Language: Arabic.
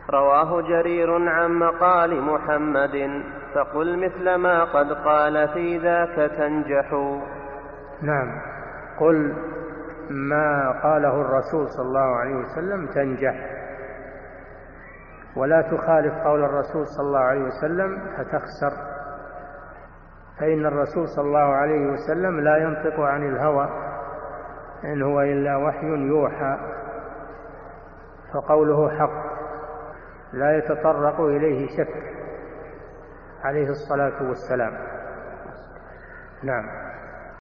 رواه جرير عن مقال محمد فقل مثل ما قد قال في ذاك تنجح. نعم، قل ما قاله الرسول صلى الله عليه وسلم تنجح، ولا تخالف قول الرسول صلى الله عليه وسلم فتخسر، فإن الرسول صلى الله عليه وسلم لا ينطق عن الهوى إن هو إلا وحي يوحى، فقوله حق لا يتطرق إليه شك عليه الصلاة والسلام. نعم.